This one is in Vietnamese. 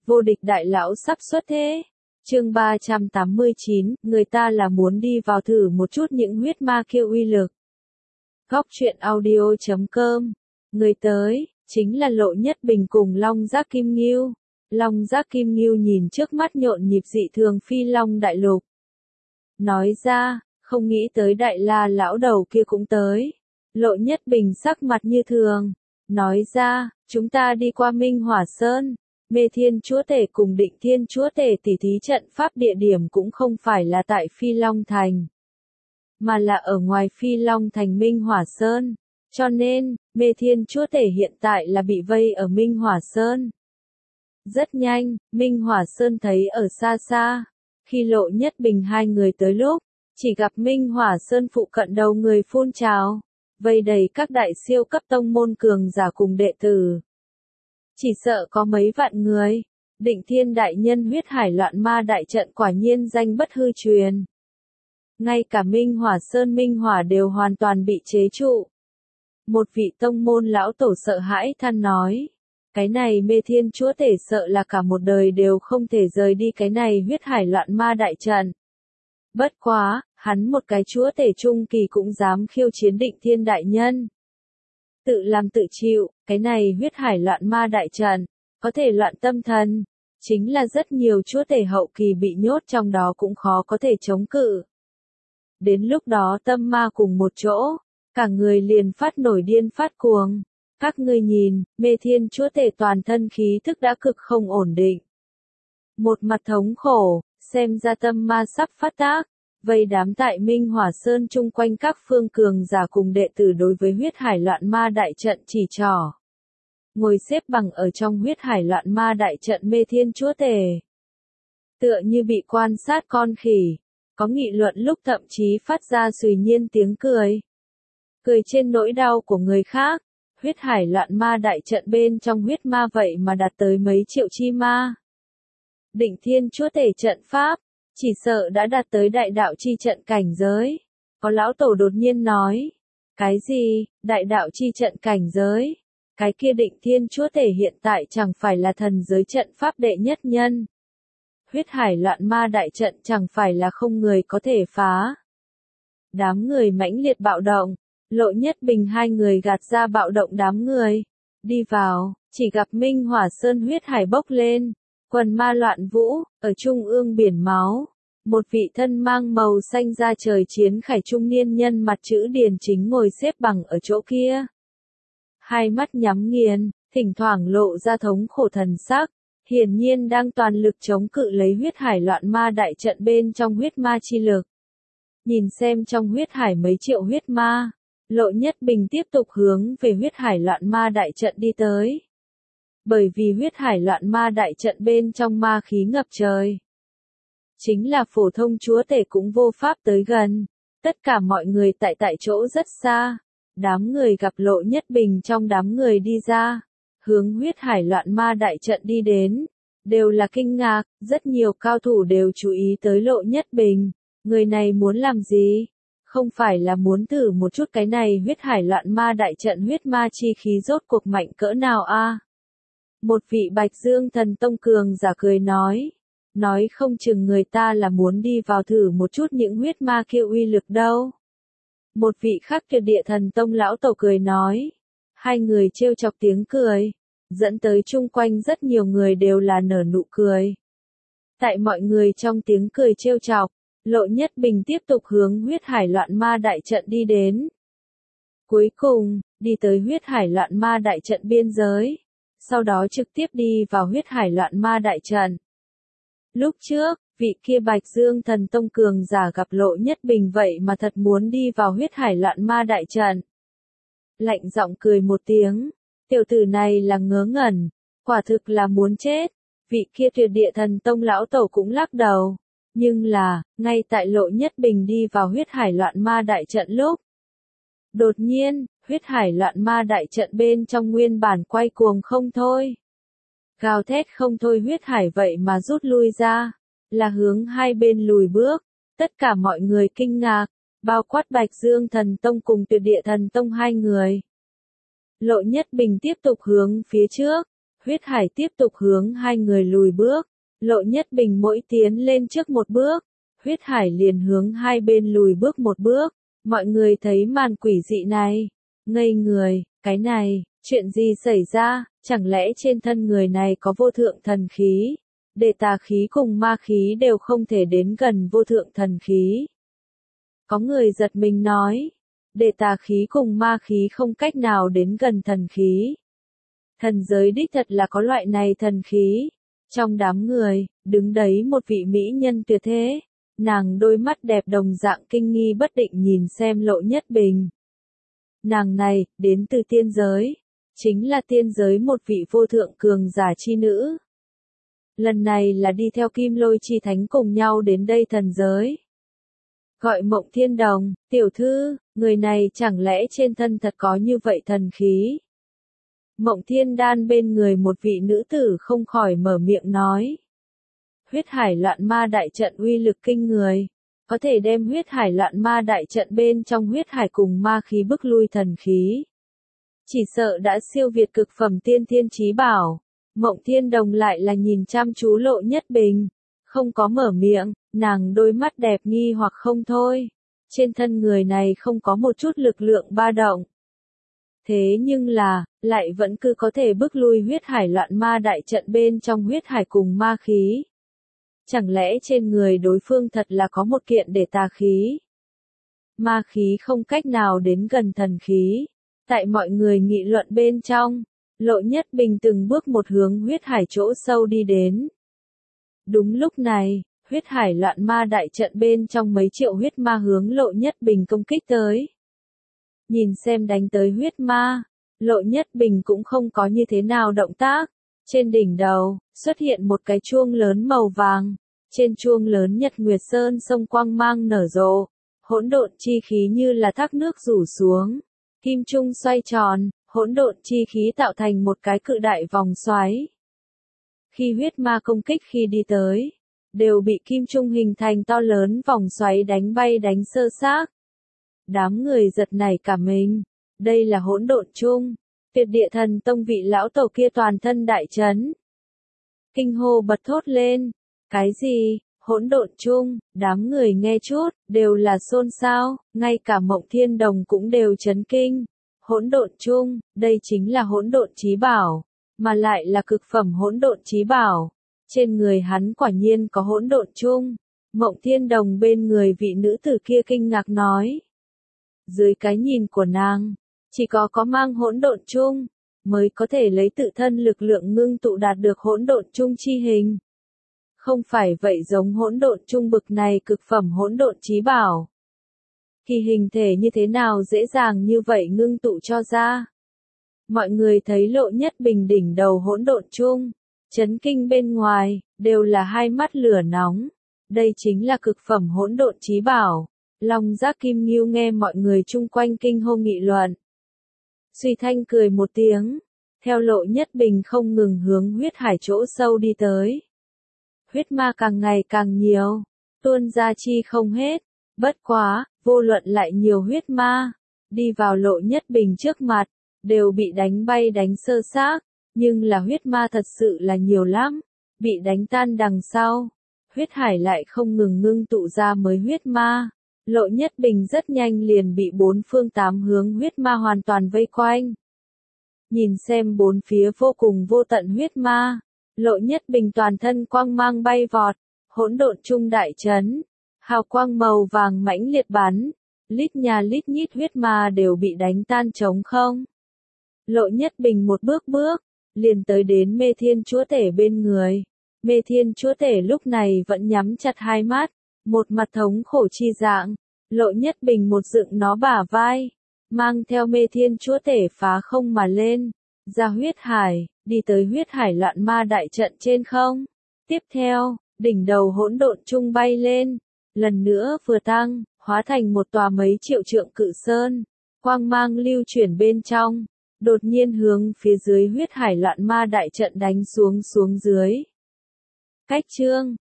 Vô địch đại lão sắp xuất thế. Chương 389, người ta là muốn đi vào thử một chút những huyết ma kia uy lực. Góc truyện audio.com. Người tới, chính là Lộ Nhất Bình cùng Long Giác Kim Ngưu. Long Giác Kim Ngưu nhìn trước mắt nhộn nhịp dị thường phi long đại lục. Nói ra, không nghĩ tới đại la lão đầu kia cũng tới. Lộ Nhất Bình sắc mặt như thường. Nói ra, chúng ta đi qua Minh Hỏa Sơn. Mê Thiên Chúa Tể cùng Định Thiên Chúa Tể tỉ thí trận pháp địa điểm cũng không phải là tại Phi Long Thành, mà là ở ngoài Phi Long Thành Minh Hỏa Sơn. Cho nên, Mê Thiên Chúa Tể hiện tại là bị vây ở Minh Hỏa Sơn. Rất nhanh, Minh Hỏa Sơn thấy ở xa xa. Khi Lộ Nhất Bình hai người tới lúc, chỉ gặp Minh Hỏa Sơn phụ cận đầu người phun trào, vây đầy các đại siêu cấp tông môn cường giả cùng đệ tử. Chỉ sợ có mấy vạn người. Định Thiên đại nhân huyết hải loạn ma đại trận quả nhiên danh bất hư truyền. Ngay cả Minh Hỏa Sơn Minh Hỏa đều hoàn toàn bị chế trụ. Một vị tông môn lão tổ sợ hãi than nói. Cái này Mê Thiên Chúa Tể sợ là cả một đời đều không thể rời đi cái này huyết hải loạn ma đại trận. Bất quá, hắn một cái Chúa Tể trung kỳ cũng dám khiêu chiến Định Thiên đại nhân. Tự làm tự chịu, cái này huyết hải loạn ma đại trận, có thể loạn tâm thần, chính là rất nhiều Chúa Tể hậu kỳ bị nhốt trong đó cũng khó có thể chống cự. Đến lúc đó tâm ma cùng một chỗ, cả người liền phát nổi điên phát cuồng. Các ngươi nhìn, Mê Thiên Chúa Tể toàn thân khí thức đã cực không ổn định. Một mặt thống khổ, xem ra tâm ma sắp phát tác. Vây đám tại Minh Hỏa Sơn chung quanh các phương cường giả cùng đệ tử đối với huyết hải loạn ma đại trận chỉ trỏ. Ngồi xếp bằng ở trong huyết hải loạn ma đại trận Mê Thiên Chúa Tể. Tựa như bị quan sát con khỉ, có nghị luận lúc thậm chí phát ra xùy nhiên tiếng cười. Cười trên nỗi đau của người khác, huyết hải loạn ma đại trận bên trong huyết ma vậy mà đạt tới mấy triệu chi ma. Định Thiên Chúa Tể trận pháp. Chỉ sợ đã đạt tới đại đạo chi trận cảnh giới. Có lão tổ đột nhiên nói. Cái gì, đại đạo chi trận cảnh giới? Cái kia Định Thiên Chúa Tể hiện tại chẳng phải là thần giới trận pháp đệ nhất nhân. Huyết hải loạn ma đại trận chẳng phải là không người có thể phá. Đám người mãnh liệt bạo động. Lộ Nhất Bình hai người gạt ra bạo động đám người. Đi vào, chỉ gặp Minh Hỏa Sơn huyết hải bốc lên. Quần ma loạn vũ, ở trung ương biển máu. Một vị thân mang màu xanh da trời chiến khải trung niên nhân mặt chữ điền chính ngồi xếp bằng ở chỗ kia. Hai mắt nhắm nghiền, thỉnh thoảng lộ ra thống khổ thần sắc. Hiển nhiên đang toàn lực chống cự lấy huyết hải loạn ma đại trận bên trong huyết ma chi lực. Nhìn xem trong huyết hải mấy triệu huyết ma. Lộ Nhất Bình tiếp tục hướng về huyết hải loạn ma đại trận đi tới. Bởi vì huyết hải loạn ma đại trận bên trong ma khí ngập trời. Chính là phổ thông Chúa Tể cũng vô pháp tới gần. Tất cả mọi người tại chỗ rất xa. Đám người gặp Lộ Nhất Bình trong đám người đi ra. Hướng huyết hải loạn ma đại trận đi đến. Đều là kinh ngạc, rất nhiều cao thủ đều chú ý tới Lộ Nhất Bình. Người này muốn làm gì? Không phải là muốn thử một chút cái này huyết hải loạn ma đại trận huyết ma chi khí rốt cuộc mạnh cỡ nào a? Một vị Bạch Dương Thần Tông cường giả cười nói. Nói không chừng người ta là muốn đi vào thử một chút những huyết ma kia uy lực đâu. Một vị khác Tuyệt Địa Thần Tông lão tổ cười nói. Hai người trêu chọc tiếng cười. Dẫn tới chung quanh rất nhiều người đều là nở nụ cười. Tại mọi người trong tiếng cười trêu chọc, Lộ Nhất Bình tiếp tục hướng huyết hải loạn ma đại trận đi đến. Cuối cùng, đi tới huyết hải loạn ma đại trận biên giới. Sau đó trực tiếp đi vào huyết hải loạn ma đại trận. Lúc trước, vị kia Bạch Dương Thần Tông cường giả gặp Lộ Nhất Bình vậy mà thật muốn đi vào huyết hải loạn ma đại trận. Lạnh giọng cười một tiếng, tiểu tử này là ngớ ngẩn, quả thực là muốn chết. Vị kia Tuyệt Địa Thần Tông lão tổ cũng lắc đầu. Nhưng là, ngay tại Lộ Nhất Bình đi vào huyết hải loạn ma đại trận lúc. Đột nhiên, huyết hải loạn ma đại trận bên trong nguyên bản quay cuồng không thôi. Gào thét không thôi huyết hải vậy mà rút lui ra, là hướng hai bên lùi bước. Tất cả mọi người kinh ngạc, bao quát Bạch Dương Thần Tông cùng Tuyệt Địa Thần Tông hai người. Lộ Nhất Bình tiếp tục hướng phía trước, Huyết hải tiếp tục hướng hai người lùi bước, Lộ Nhất Bình mỗi tiến lên trước một bước, huyết hải liền hướng hai bên lùi bước một bước. Mọi người thấy màn quỷ dị này, ngây người, cái này, chuyện gì xảy ra, chẳng lẽ trên thân người này có vô thượng thần khí, để tà khí cùng ma khí đều không thể đến gần vô thượng thần khí. Có người giật mình nói, để tà khí cùng ma khí không cách nào đến gần thần khí. Thần giới đích thật là có loại này thần khí. Trong đám người, đứng đấy một vị mỹ nhân tuyệt thế. Nàng đôi mắt đẹp đồng dạng kinh nghi bất định nhìn xem Lộ Nhất Bình. Nàng này, đến từ tiên giới. Chính là tiên giới một vị vô thượng cường giả chi nữ. Lần này là đi theo Kim Lôi chi thánh cùng nhau đến đây thần giới. Gọi Mộng Thiên Đồng, tiểu thư, người này chẳng lẽ trên thân thật có như vậy thần khí? Mộng Thiên Đan bên người một vị nữ tử không khỏi mở miệng nói. Huyết hải loạn ma đại trận uy lực kinh người, có thể đem huyết hải loạn ma đại trận bên trong huyết hải cùng ma khí bức lui thần khí. Chỉ sợ đã siêu việt cực phẩm tiên thiên chí bảo. Mộng Thiên Đồng lại là nhìn chăm chú Lộ Nhất Bình, không có mở miệng, nàng đôi mắt đẹp nghi hoặc không thôi. Trên thân người này không có một chút lực lượng ba động. Thế nhưng là, lại vẫn cứ có thể bức lui huyết hải loạn ma đại trận bên trong huyết hải cùng ma khí. Chẳng lẽ trên người đối phương thật là có một kiện để tà khí? Ma khí không cách nào đến gần thần khí. Tại mọi người nghị luận bên trong, Lộ Nhất Bình từng bước một hướng huyết hải chỗ sâu đi đến. Đúng lúc này, huyết hải loạn ma đại trận bên trong mấy triệu huyết ma hướng Lộ Nhất Bình công kích tới. Nhìn xem đánh tới huyết ma, Lộ Nhất Bình cũng không có như thế nào động tác. Trên đỉnh đầu, xuất hiện một cái chuông lớn màu vàng. Trên chuông lớn Nhật Nguyệt Sơn sông quang mang nở rộ. Hỗn độn chi khí như là thác nước rủ xuống. Kim trung xoay tròn, hỗn độn chi khí tạo thành một cái cự đại vòng xoáy. Khi huyết ma công kích khi đi tới, đều bị kim trung hình thành to lớn vòng xoáy đánh bay đánh sơ xác. Đám người giật nảy cả mình, đây là hỗn độn chung, Tuyệt Địa Thần Tông vị lão tổ kia toàn thân đại chấn. Kinh hô bật thốt lên, cái gì, hỗn độn chung, đám người nghe chút, đều là xôn xao, ngay cả Mộng Thiên Đồng cũng đều chấn kinh. Hỗn độn chung, đây chính là hỗn độn chí bảo, mà lại là cực phẩm hỗn độn chí bảo. Trên người hắn quả nhiên có hỗn độn chung. Mộng Thiên Đồng bên người vị nữ tử kia kinh ngạc nói. Dưới cái nhìn của nàng, chỉ có mang hỗn độn chung, mới có thể lấy tự thân lực lượng ngưng tụ đạt được hỗn độn chung chi hình. Không phải vậy giống hỗn độn chung bực này cực phẩm hỗn độn chí bảo. Kỳ hình thể như thế nào dễ dàng như vậy ngưng tụ cho ra. Mọi người thấy Lộ Nhất Bình đỉnh đầu hỗn độn chung, chấn kinh bên ngoài, đều là hai mắt lửa nóng. Đây chính là cực phẩm hỗn độn chí bảo. Long Giác Kim Ngưu nghe mọi người chung quanh kinh hô nghị luận. Suy Thanh cười một tiếng, theo Lộ Nhất Bình không ngừng hướng huyết hải chỗ sâu đi tới. Huyết ma càng ngày càng nhiều, tuôn ra chi không hết, bất quá, vô luận lại nhiều huyết ma, đi vào Lộ Nhất Bình trước mặt, đều bị đánh bay đánh sơ xác, nhưng là huyết ma thật sự là nhiều lắm, bị đánh tan đằng sau, huyết hải lại không ngừng ngưng tụ ra mới huyết ma. Lộ Nhất Bình rất nhanh liền bị bốn phương tám hướng huyết ma hoàn toàn vây quanh. Nhìn xem bốn phía vô cùng vô tận huyết ma, Lộ Nhất Bình toàn thân quang mang bay vọt, hỗn độn chung đại chấn, hào quang màu vàng mãnh liệt bắn, lít nhà lít nhít huyết ma đều bị đánh tan trống không. Lộ Nhất Bình một bước, liền tới đến Mê Thiên Chúa Tể bên người. Mê Thiên Chúa Tể lúc này vẫn nhắm chặt hai mắt, một mặt thống khổ chi dạng. Lộ Nhất Bình một dựng nó bả vai, mang theo Mê Thiên Chúa Tể phá không mà lên, ra huyết hải, đi tới huyết hải loạn ma đại trận trên không. Tiếp theo, đỉnh đầu hỗn độn chung bay lên, lần nữa vừa tăng, hóa thành một tòa mấy triệu trượng cự sơn, quang mang lưu chuyển bên trong, đột nhiên hướng phía dưới huyết hải loạn ma đại trận đánh xuống dưới. Cách chương